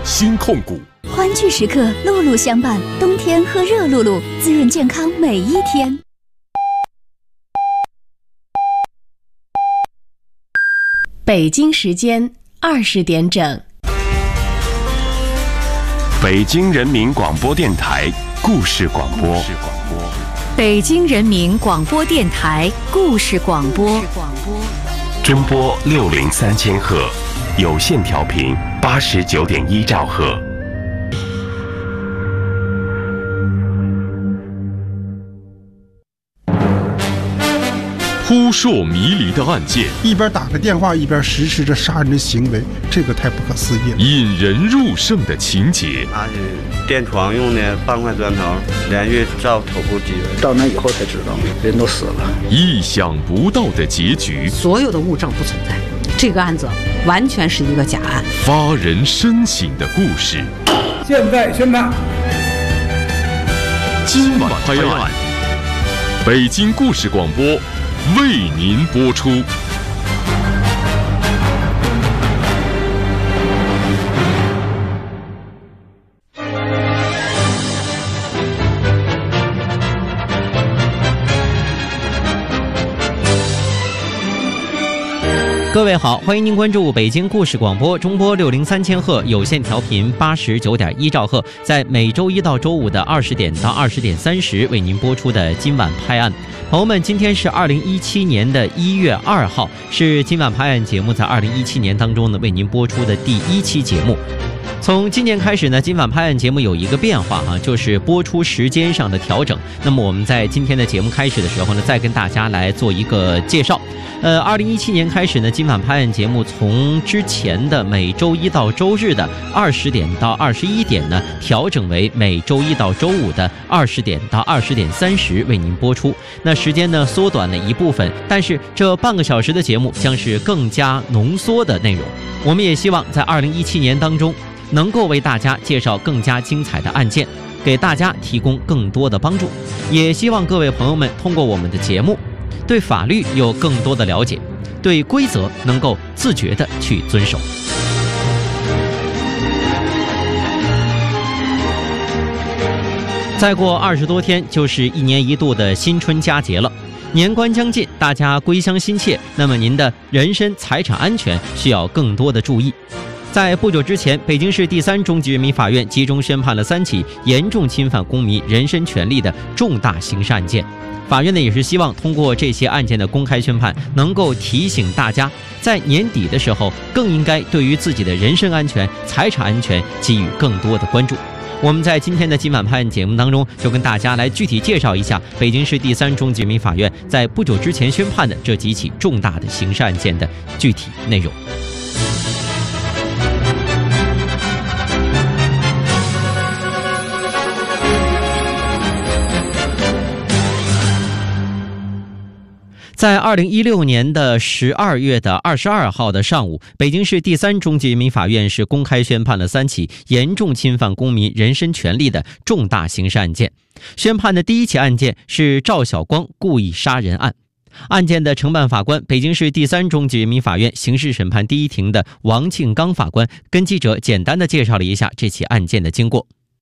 新控股。 欢聚时刻，露露相伴，冬天喝热露露，滋润健康每一天。 北京时间20点整。 北京人民广播电台故事广播。 北京人民广播电台故事广播。 中波603千赫，有线调频89.1兆赫。扑朔迷离的案件， 一边打个电话一边实施着杀人的行为，这个太不可思议了。 引人入胜的情节， 拿是垫床用的半块砖头，连续照头部击人。 到那以后才知道，人都死了。 意想不到的结局， 所有的物证不存在，这个案子完全是一个假案。 发人深省的故事， 现在宣判。 今晚拍案，北京故事广播为您播出。 各位好，欢迎您关注北京故事广播，中波603千赫，有线调频89.1兆赫，在每周一到周五的20点到20点30为您播出的今晚拍案。朋友们，今天是2017年的1月2号，是今晚拍案节目在2017年当中呢为您播出的第1期节目。从今年开始呢，今晚拍案节目有一个变化就是播出时间上的调整。那么我们在今天的节目开始的时候呢，再跟大家来做一个介绍。2017年开始呢，今晚拍案节目从之前的每周一到周日的20点到21点呢，调整为每周一到周五的20点到20点30为您播出。那时间呢缩短了一部分，但是这半个小时的节目将是更加浓缩的内容。我们也希望在2017年当中，能够为大家介绍更加精彩的案件，给大家提供更多的帮助。也希望各位朋友们通过我们的节目，对法律有更多的了解，对规则能够自觉地去遵守。再过20多天就是1年1度的新春佳节了，年关将近，大家归乡心切，那么您的人身财产安全需要更多的注意。在不久之前，北京市第3中级人民法院集中宣判了3起严重侵犯公民人身权利的重大刑事案件。法院呢也是希望通过这些案件的公开宣判，能够提醒大家，在年底的时候更应该对于自己的人身安全、财产安全给予更多的关注。我们在今天的今晚拍案节目当中，就跟大家来具体介绍一下北京市第3中级人民法院在不久之前宣判的这几起重大的刑事案件的具体内容。在2016年的12月的22号的上午，北京市第3中级人民法院是公开宣判了3起严重侵犯公民人身权利的重大刑事案件。宣判的第1起案件是赵晓光故意杀人案。案件的承办法官，北京市第3中级人民法院刑事审判第1庭的王庆刚法官，跟记者简单的介绍了一下这起案件的经过。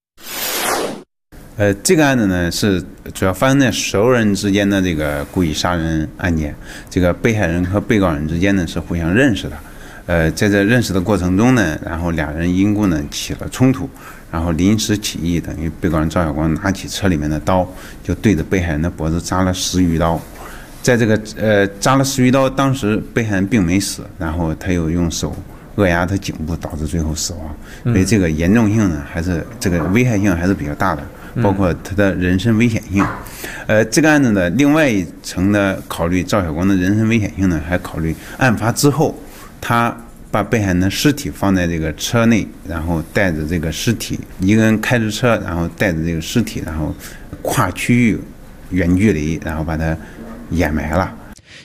这个案子呢是主要发生在熟人之间的这个故意杀人案件。这个被害人和被告人之间呢是互相认识的，在这认识的过程中呢，然后俩人因故呢起了冲突，然后临时起意，等于被告人赵晓光拿起车里面的刀，就对着被害人的脖子扎了10余刀。在这个扎了10余刀，当时被害人并没死，然后他又用手扼压他颈部，导致最后死亡。所以这个严重性呢，还是这个危害性还是比较大的。包括他的人身危险性，这个案子的另外一层的考虑，赵晓光的人身危险性呢，还考虑案发之后，他把被害人的尸体放在这个车内，然后带着这个尸体，一个人开着车，然后带着这个尸体，然后跨区域远距离，然后把它掩埋了。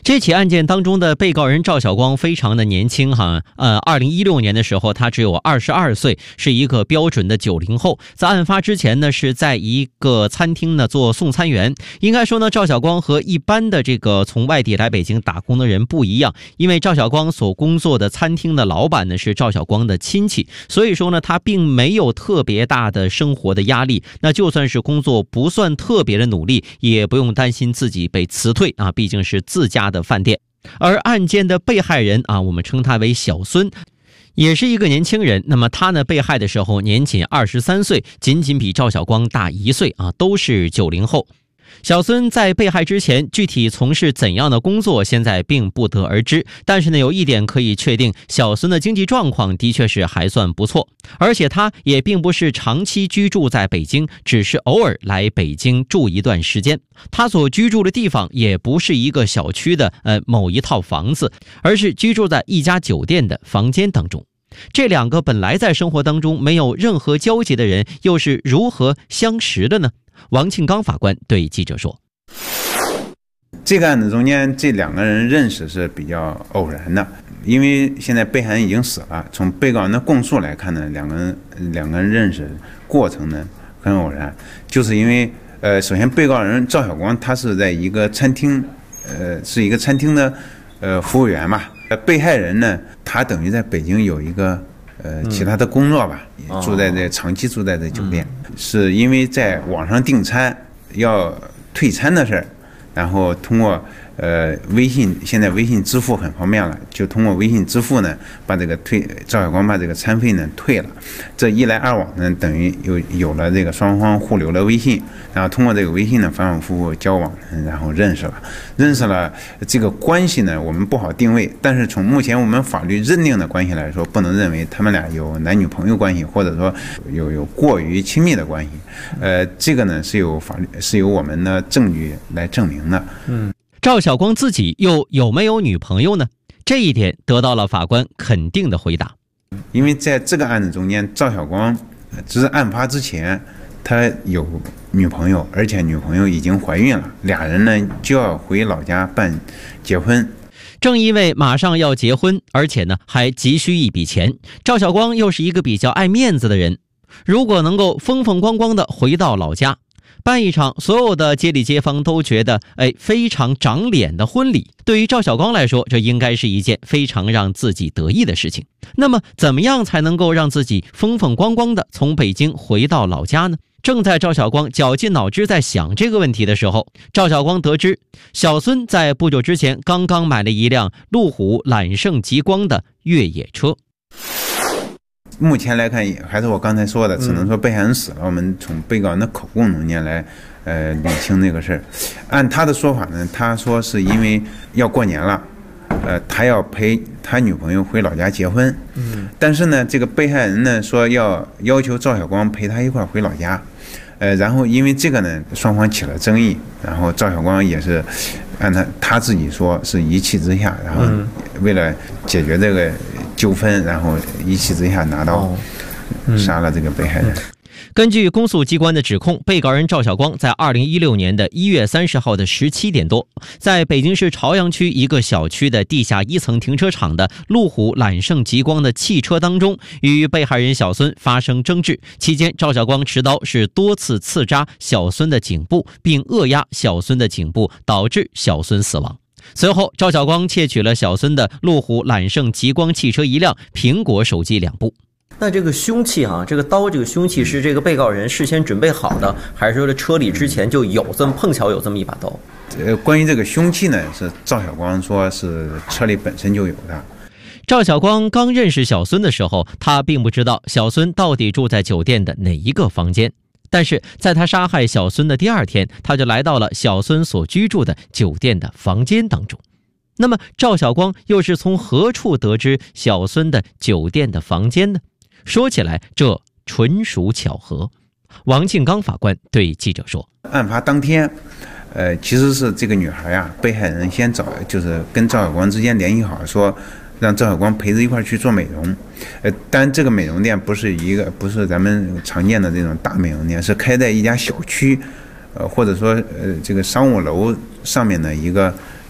这起案件当中的被告人赵晓光非常的年轻哈，2016年的时候他只有22岁，是一个标准的90后。在案发之前呢，是在一个餐厅呢做送餐员。应该说呢，赵晓光和一般的这个从外地来北京打工的人不一样，因为赵晓光所工作的餐厅的老板呢是赵晓光的亲戚，所以说呢他并没有特别大的生活的压力。那就算是工作不算特别的努力，也不用担心自己被辞退啊，毕竟是自家的饭店。而案件的被害人啊，我们称他为小孙，也是一个年轻人。那么他呢被害的时候年仅23岁，仅仅比赵晓光大1岁啊，都是90后。小孙在被害之前具体从事怎样的工作现在并不得而知，但是呢有一点可以确定，小孙的经济状况的确是还算不错，而且他也并不是长期居住在北京，只是偶尔来北京住一段时间。他所居住的地方也不是一个小区的某一套房子，而是居住在一家酒店的房间当中。这两个本来在生活当中没有任何交集的人，又是如何相识的呢？王庆刚法官对记者说， 这个案子中间这两个人认识是比较偶然的，因为现在被害人已经死了，从被告人的供述来看呢，两个人认识过程呢很偶然，就是因为首先被告人赵晓光他是在一个餐厅是一个餐厅的服务员嘛，被害人呢他等于在北京有一个其他的工作吧，长期住在这酒店，是因为在网上订餐要退餐的事儿，然后通过微信，现在微信支付很方便了，就通过微信支付呢，把这个赵晓光把这个餐费呢退了。这一来二往呢，等于有了这个双方互留了微信，然后通过这个微信呢反反复复交往，然后认识了这个关系呢，我们不好定位，但是从目前我们法律认定的关系来说，不能认为他们俩有男女朋友关系，或者说有过于亲密的关系。这个呢是有我们的证据来证明的。 赵晓光自己又有没有女朋友呢？这一点得到了法官肯定的回答。 因为在这个案子中间，赵晓光只是案发之前他有女朋友，而且女朋友已经怀孕了，俩人呢就要回老家办结婚。 正因为马上要结婚，而且呢还急需一笔钱，赵晓光又是一个比较爱面子的人，如果能够风风光光的回到老家办一场所有的街里街坊都觉得非常长脸的婚礼，对于赵晓光来说，这应该是一件非常让自己得意的事情。那么怎么样才能够让自己风风光光的从北京回到老家呢？正在赵晓光绞尽脑汁在想这个问题的时候，赵晓光得知小孙在不久之前刚刚买了一辆路虎揽胜极光的越野车。 目前来看，还是我刚才说的，只能说被害人死了。我们从被告人的口供中间来，理清这个事儿。按他的说法呢，他说是因为要过年了，他要陪他女朋友回老家结婚。但是呢，这个被害人呢说要求赵晓光陪他一块回老家。然后因为这个呢，双方起了争议，然后赵晓光也是按他自己说是一气之下，然后为了解决这个纠纷，然后一气之下拿刀杀了这个被害人。 根据公诉机关的指控，被告人赵晓光在2016年的1月30号的17点多，在北京市朝阳区一个小区的地下1层停车场的路虎揽胜极光的汽车当中，与被害人小孙发生争执。期间，赵晓光持刀是多次刺扎小孙的颈部，并扼压小孙的颈部，导致小孙死亡。随后，赵晓光窃取了小孙的路虎揽胜极光汽车1辆，苹果手机2部。 那这个凶器这个刀，这个凶器是这个被告人事先准备好的，还是说这车里之前就有碰巧有这么一把刀？ 关于这个凶器呢，是赵晓光说是车里本身就有的。 赵晓光刚认识小孙的时候，他并不知道小孙到底住在酒店的哪一个房间。但是在他杀害小孙的第2天，他就来到了小孙所居住的酒店的房间当中。那么赵晓光又是从何处得知小孙的酒店的房间呢？说起来，这纯属巧合。王庆刚法官对记者说， 案发当天其实是这个女孩被害人先就是跟赵晓光之间联系好，说让赵晓光陪着一块去做美容。但这个美容店不是咱们常见的这种大美容店，是开在一家小区或者说这个商务楼上面的一个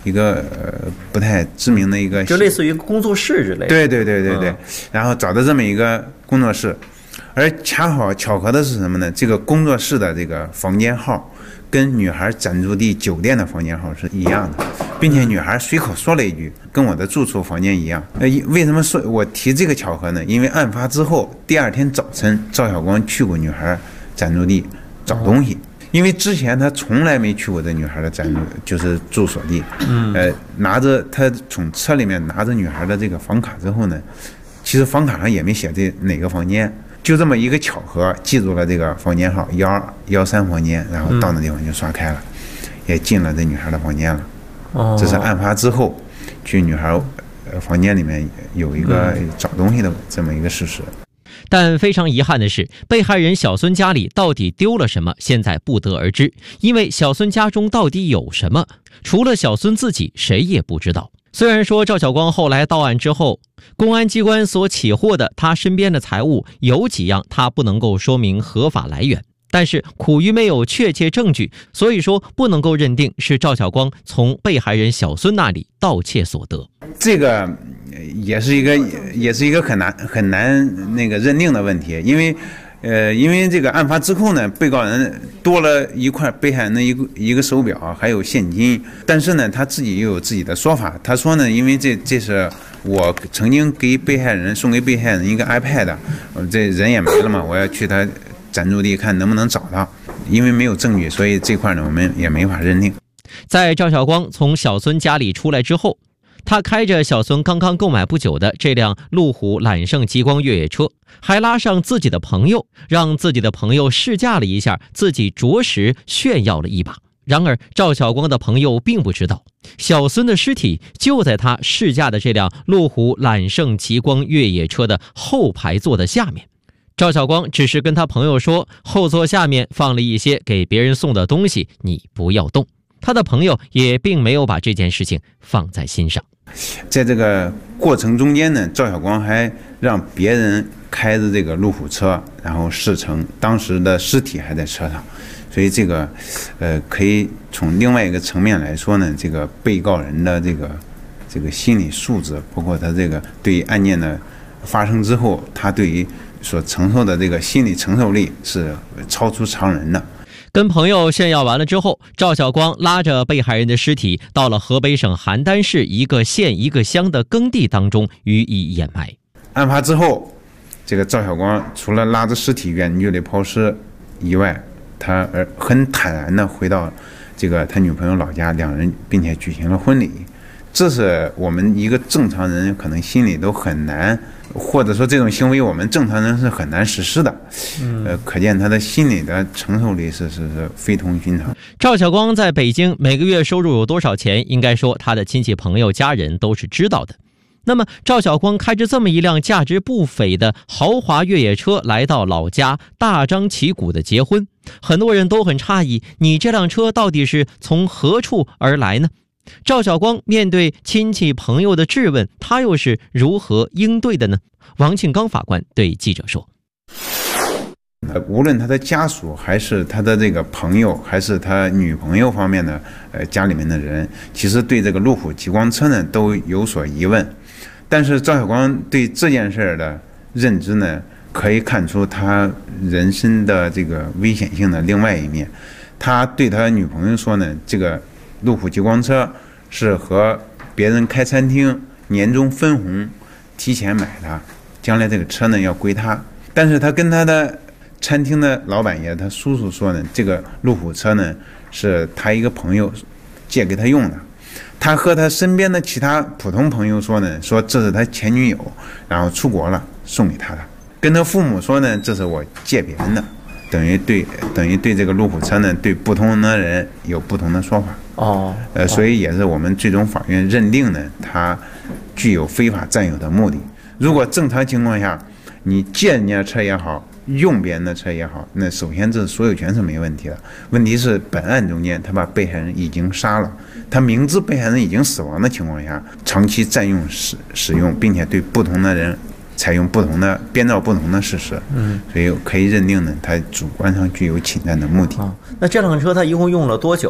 一个不太知名的一个， 就类似于工作室之类的。 对，然后找到这么一个工作室，而恰好巧合的是什么呢？这个工作室的这个房间号跟女孩暂住地酒店的房间号是一样的，并且女孩随口说了一句跟我的住处房间一样。为什么说我提这个巧合呢？因为案发之后第2天早晨，赵晓光去过女孩暂住地找东西。因为之前他从来没去过这女孩的暂住，就是住所地。拿着他从车里面拿着女孩的这个房卡之后呢，其实房卡上也没写这哪个房间，就这么一个巧合记住了这个房间号113房间，然后到那地方就刷开了，也进了这女孩的房间了。这是案发之后去女孩房间里面有一个找东西的这么一个事实。 但非常遗憾的是，被害人小孙家里到底丢了什么，现在不得而知。因为小孙家中到底有什么，除了小孙自己，谁也不知道。虽然说赵晓光后来到案之后，公安机关所起获的他身边的财物有几样他不能够说明合法来源，但是苦于没有确切证据，所以说不能够认定是赵晓光从被害人小孙那里盗窃所得。 这个也是一个很难那个认定的问题，因为这个案发之后呢，被告人多了一块被害人的一个手表，还有现金，但是呢，他自己又有自己的说法。他说呢，因为这是我曾经送给被害人一个 iPad， 这人也没了嘛，我要去他暂住地看能不能找到，因为没有证据，所以这块呢我们也没法认定。 在赵晓光从小孙家里出来之后，他开着小孙刚刚购买不久的这辆路虎揽胜极光越野车，还拉上自己的朋友，让自己的朋友试驾了一下，自己着实炫耀了一把。然而赵晓光的朋友并不知道，小孙的尸体就在他试驾的这辆路虎揽胜极光越野车的后排座的下面。赵晓光只是跟他朋友说，后座下面放了一些给别人送的东西，你不要动。他的朋友也并没有把这件事情放在心上。 在这个过程中间呢，赵晓光还让别人开着这个路虎车，然后试乘，当时的尸体还在车上，所以这个可以从另外一个层面来说呢，这个被告人的这个心理素质，包括他这个对于案件的发生之后，他对于所承受的这个心理承受力是超出常人的。 跟朋友炫耀完了之后，赵晓光拉着被害人的尸体到了河北省邯郸市一个县一个乡的耕地当中予以掩埋。 案发之后，这个赵晓光除了拉着尸体远距离抛尸以外，他很坦然地回到这个他女朋友老家，两人并且举行了婚礼。这是我们一个正常人可能心里都很难，或者说这种行为我们正常人是很难实施的。可见他的心理的承受力是非同寻常。 赵晓光在北京每个月收入有多少钱，应该说他的亲戚朋友家人都是知道的。那么赵晓光开着这么一辆价值不菲的豪华越野车来到老家，大张旗鼓的结婚，很多人都很诧异，你这辆车到底是从何处而来呢？赵晓光面对亲戚朋友的质问，他又是如何应对的呢？王庆刚法官对记者说， 无论他的家属还是他的这个朋友还是他女朋友方面的家里面的人，其实对这个路虎极光车呢都有所疑问。但是赵晓光对这件事的认知呢，可以看出他人生的这个危险性的另外一面。他对他女朋友说呢，这个路虎极光车是和别人开餐厅年终分红提前买的，将来这个车呢要归他。但是他跟他的餐厅的老板爷他叔叔说呢，这个路虎车呢是他一个朋友借给他用的。他和他身边的其他普通朋友说呢，说这是他前女友然后出国了送给他的。跟他父母说呢，这是我借别人的。等于对这个路虎车呢，对不同的人有不同的说法。所以也是我们最终法院认定呢，他具有非法占有的目的。如果正常情况下，你借人家车也好，用别人的车也好，那首先这所有权是没问题的。问题是本案中间他把被害人已经杀了，他明知被害人已经死亡的情况下，长期占用使用，并且对不同的人采用不同的编造不同的事实，所以可以认定呢，他主观上具有侵占的目的。 那这辆车他一共用了多久啊？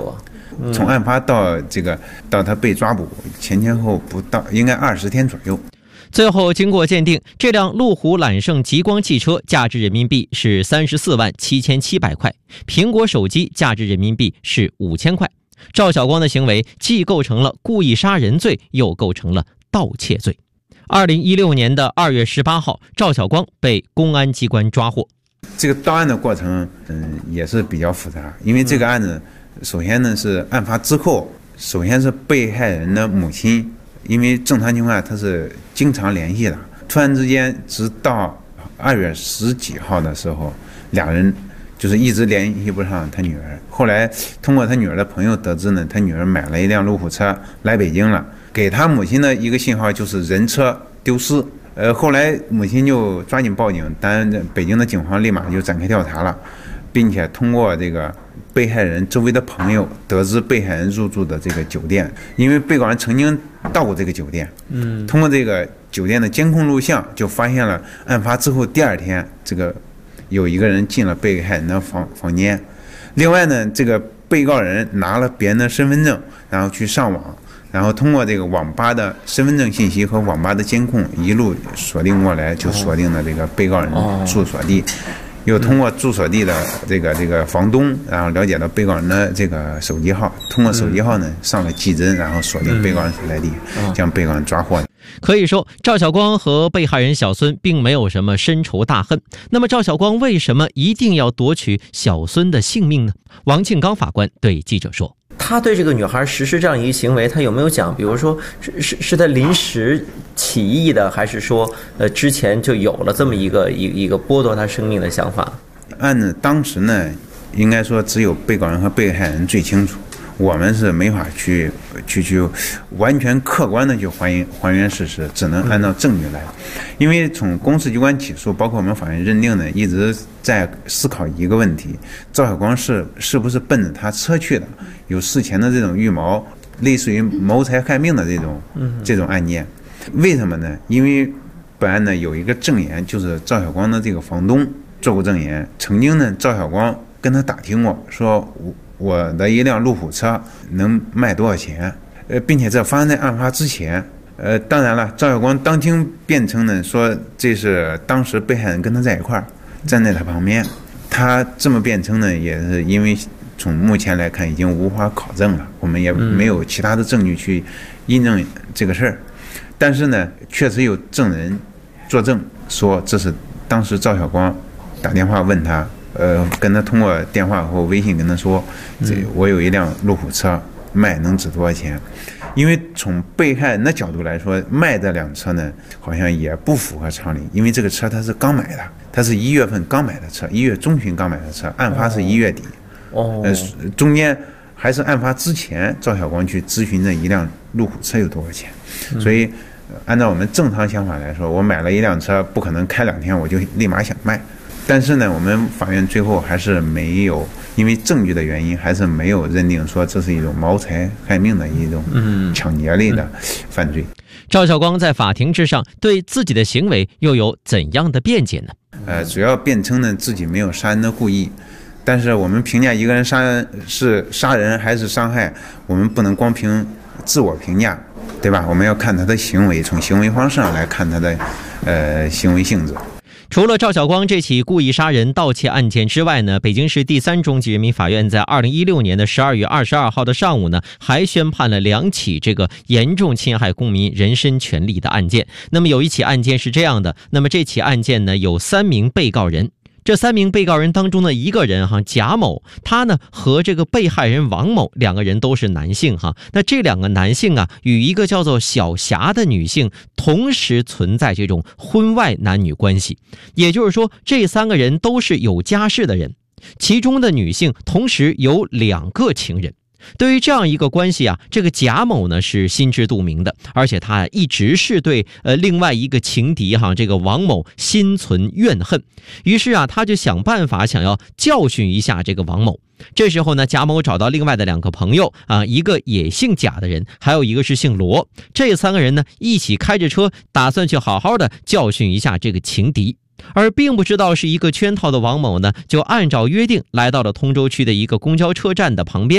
从案发到他被抓捕前后不到应该20天左右。 最后经过鉴定，这辆路虎揽胜极光汽车价值人民币是34万7700块，苹果手机价值人民币是5000块。赵晓光的行为既构成了故意杀人罪，又构成了盗窃罪。2016年的2月18号，赵晓光被公安机关抓获。 这个到案的过程，也是比较复杂，因为这个案子，首先呢是案发之后，首先是被害人的母亲，因为正常情况下他是经常联系的，突然之间直到2月10几号的时候，俩人就是一直联系不上他女儿。后来通过他女儿的朋友得知呢，他女儿买了一辆路虎车来北京了，给他母亲的一个信号就是人车丢失。后来母亲就抓紧报警，当然北京的警方立马就展开调查了，并且通过这个被害人周围的朋友得知被害人入住的这个酒店，因为被告人曾经到过这个酒店，通过这个酒店的监控录像就发现了案发之后第2天，这个有一个人进了被害人的房间。另外呢，这个被告人拿了别人的身份证，然后去上网，然后通过这个网吧的身份证信息和网吧的监控一路锁定过来，就锁定了这个被告人住所地。又通过住所地的这个房东，然后了解到被告人的这个手机号，通过手机号呢上了技侦，然后锁定被告人所在地，将被告人抓获。 可以说，赵晓光和被害人小孙并没有什么深仇大恨。那么，赵晓光为什么一定要夺取小孙的性命呢？王庆刚法官对记者说：“ 他对这个女孩实施这样一个行为，他有没有讲？比如说，是他临时起意的，还是说，之前就有了这么一个剥夺他生命的想法？” 案子当时呢，应该说只有被告人和被害人最清楚。我们是没法去完全客观的去还原事实，只能按照证据来。因为从公示机关起诉，包括我们法院认定呢，一直在思考一个问题：赵晓光是不是奔着他车去的，有事前的这种预谋，类似于谋财害命的这种案件。为什么呢？因为本案呢有一个证言，就是赵晓光的这个房东做过证言，曾经呢赵晓光跟他打听过，说我的一辆路虎车能卖多少钱？并且这发生在案发之前。当然了，赵晓光当庭辩称呢，说这是当时被害人跟他在一块儿，站在他旁边。他这么辩称呢，也是因为从目前来看已经无法考证了，我们也没有其他的证据去印证这个事儿。但是呢，确实有证人作证说，这是当时赵晓光打电话问他。跟他通过电话或微信跟他说，我有一辆路虎车，卖能值多少钱？因为从被害人的角度来说，卖这辆车呢，好像也不符合常理，因为这个车他是刚买的，他是1月份刚买的车，1月中旬刚买的车，案发是1月底。中间还是案发之前，赵晓光去咨询这一辆路虎车有多少钱，所以按照我们正常想法来说，我买了一辆车，不可能开2天我就立马想卖。但是呢，我们法院最后还是没有，因为证据的原因，还是没有认定说这是一种谋财害命的一种抢劫类的犯罪。 赵晓光在法庭之上对自己的行为又有怎样的辩解呢？ 主要辩称呢自己没有杀人的故意，但是我们评价一个人杀人是杀人还是伤害，我们不能光凭自我评价，对吧？我们要看他的行为，从行为方式上来看他的行为性质。 除了赵晓光这起故意杀人盗窃案件之外呢，北京市第3中级人民法院在2016年的12月22号的上午呢，还宣判了2起这个严重侵害公民人身权利的案件。那么有一起案件是这样的，那么这起案件呢有3名被告人。这3名被告人当中的一个人贾某，他呢和这个被害人王某2个人都是男性那这2个男性与一个叫做小霞的女性同时存在这种婚外男女关系，也就是说这3个人都是有家室的人，其中的女性同时有2个情人。对于这样一个关系这个贾某呢是心知肚明的，而且他一直是对另外一个情敌这个王某心存怨恨，于是他就想办法想要教训一下这个王某。这时候呢，贾某找到另外的2个朋友一个也姓贾的人，还有一个是姓罗，这3个人呢一起开着车，打算去好好的教训一下这个情敌。而并不知道是一个圈套的王某呢，就按照约定来到了通州区的一个公交车站的旁边。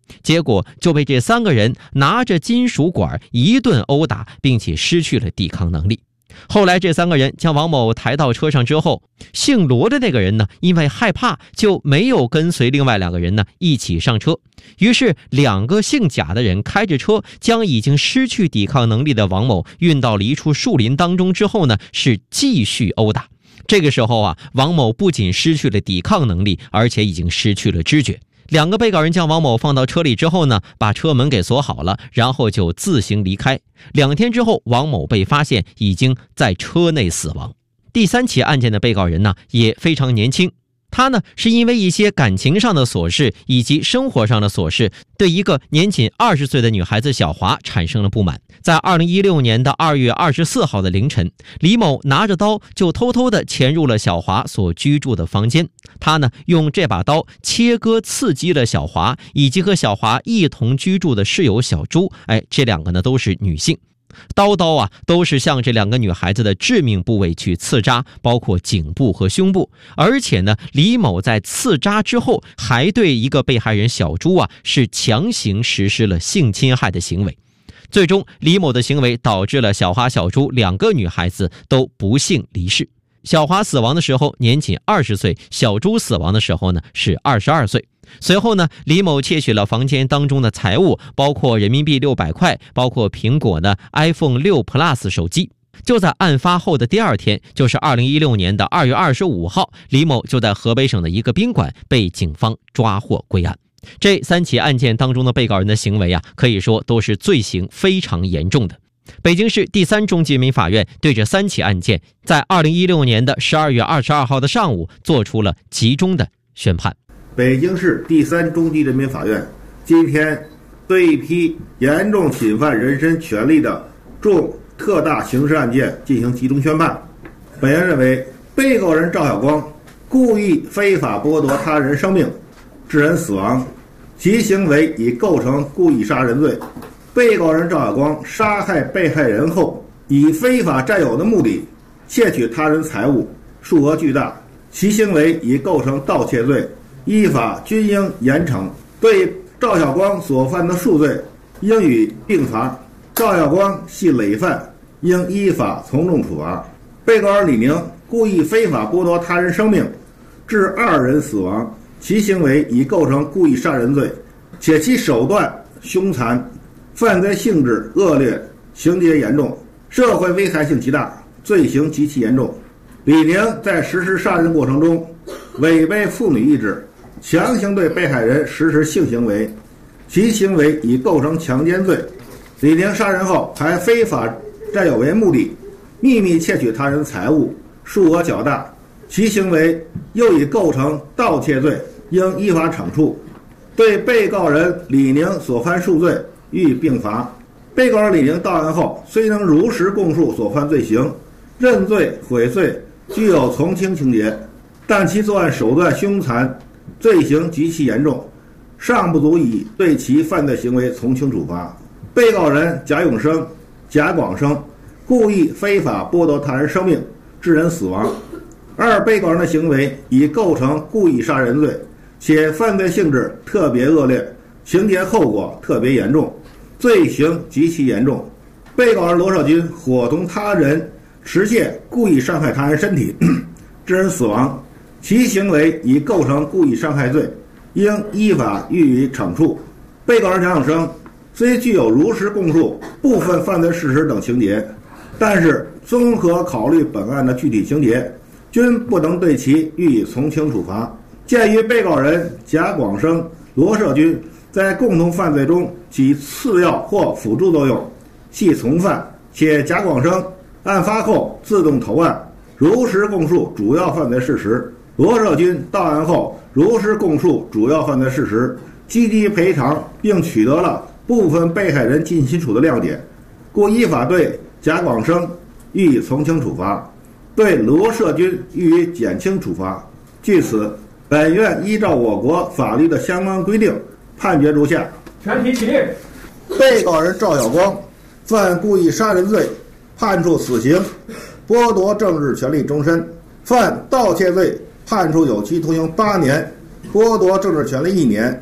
结果就被这3个人拿着金属管一顿殴打，并且失去了抵抗能力。后来这3个人将王某抬到车上之后，姓罗的那个人呢，因为害怕就没有跟随另外2个人呢一起上车。于是2个姓贾的人开着车将已经失去抵抗能力的王某运到了一处树林当中之后呢，是继续殴打。这个时候啊，王某不仅失去了抵抗能力，而且已经失去了知觉。2个被告人将王某放到车里之后呢，把车门给锁好了，然后就自行离开。2天之后，王某被发现已经在车内死亡。第3起案件的被告人呢，也非常年轻。他呢，是因为一些感情上的琐事以及生活上的琐事，对一个年仅20岁的女孩子小华产生了不满。在2016年的2月24号的凌晨，李某拿着刀就偷偷地潜入了小华所居住的房间。他呢，用这把刀切割刺激了小华以及和小华一同居住的室友小朱。这2个呢都是女性。刀都是向这2个女孩子的致命部位去刺扎，包括颈部和胸部。而且呢，李某在刺扎之后还对一个被害人小朱是强行实施了性侵害的行为。最终李某的行为导致了小华、小朱2个女孩子都不幸离世。小华死亡的时候年仅20岁，小朱死亡的时候呢是22岁。随后呢，李某窃取了房间当中的财物，包括人民币600块，包括苹果的 iPhone 6 Plus 手机。就在案发后的第2天，就是2016年的2月25号，李某就在河北省的一个宾馆被警方抓获归案。这3起案件当中的被告人的行为可以说都是罪行非常严重的。北京市第3中级人民法院对这3起案件，在2016年的12月22号的上午做出了集中的宣判。 北京市第3中级人民法院今天对一批严重侵犯人身权利的重特大刑事案件进行集中宣判。本院认为，被告人赵晓光故意非法剥夺他人生命，致人死亡，其行为已构成故意杀人罪。被告人赵晓光杀害被害人后，以非法占有的目的窃取他人财物，数额巨大，其行为已构成盗窃罪，依法均应严惩。对赵晓光所犯的数罪应予并罚。赵晓光系累犯，应依法从重处罚。被告人李宁故意非法剥夺他人生命，致2人死亡，其行为已构成故意杀人罪，且其手段凶残，犯罪性质恶劣，情节严重，社会危害性极大，罪行极其严重。李宁在实施杀人过程中违背妇女意志，强行对被害人实施性行为，其行为已构成强奸罪。李宁杀人后还非法占有为目的，秘密窃取他人财物，数额较大，其行为又已构成盗窃罪，应依法惩处。对被告人李宁所犯数罪予以并罚。被告人李宁到案后虽能如实供述所犯罪行，认罪悔罪，具有从轻情节，但其作案手段凶残，罪行极其严重，尚不足以对其犯罪行为从轻处罚。被告人贾永生、贾广生故意非法剥夺他人生命，致人死亡，2被告人的行为已构成故意杀人罪，且犯罪性质特别恶劣，情节后果特别严重，罪行极其严重。被告人罗少军伙同他人持械故意伤害他人身体，致人死亡，其行为已构成故意伤害罪，应依法予以惩处。被告人贾永生虽具有如实供述部分犯罪事实等情节，但是综合考虑本案的具体情节，均不能对其予以从轻处罚。鉴于被告人贾广生、罗少军在共同犯罪中起次要或辅助作用，系从犯，且贾广生案发后自动投案，如实供述主要犯罪事实；罗少军到案后如实供述主要犯罪事实，积极赔偿，并取得了部分被害人近亲属的亮点，故依法对贾广生予以从轻处罚，对罗少军予以减轻处罚。据此，本院依照我国法律的相关规定，判决如下： 全体起立。 被告人赵晓光犯故意杀人罪，判处死刑，剥夺政治权利终身；犯盗窃罪，判处有期徒刑8年，剥夺政治权利1年；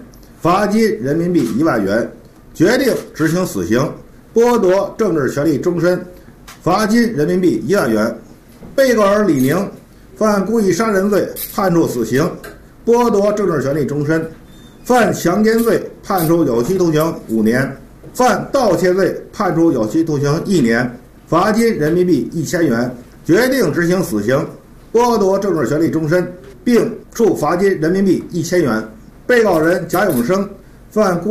罚金人民币1万元，决定执行死刑，剥夺政治权利终身，罚金人民币1万元。被告人李宁犯故意杀人罪，判处死刑，剥夺政治权利终身；犯强奸罪，判处有期徒刑5年；犯盗窃罪，判处有期徒刑1年，罚金人民币1000元，决定执行死刑，剥夺政治权利终身，并处罚金人民币1000元。被告人贾永生犯故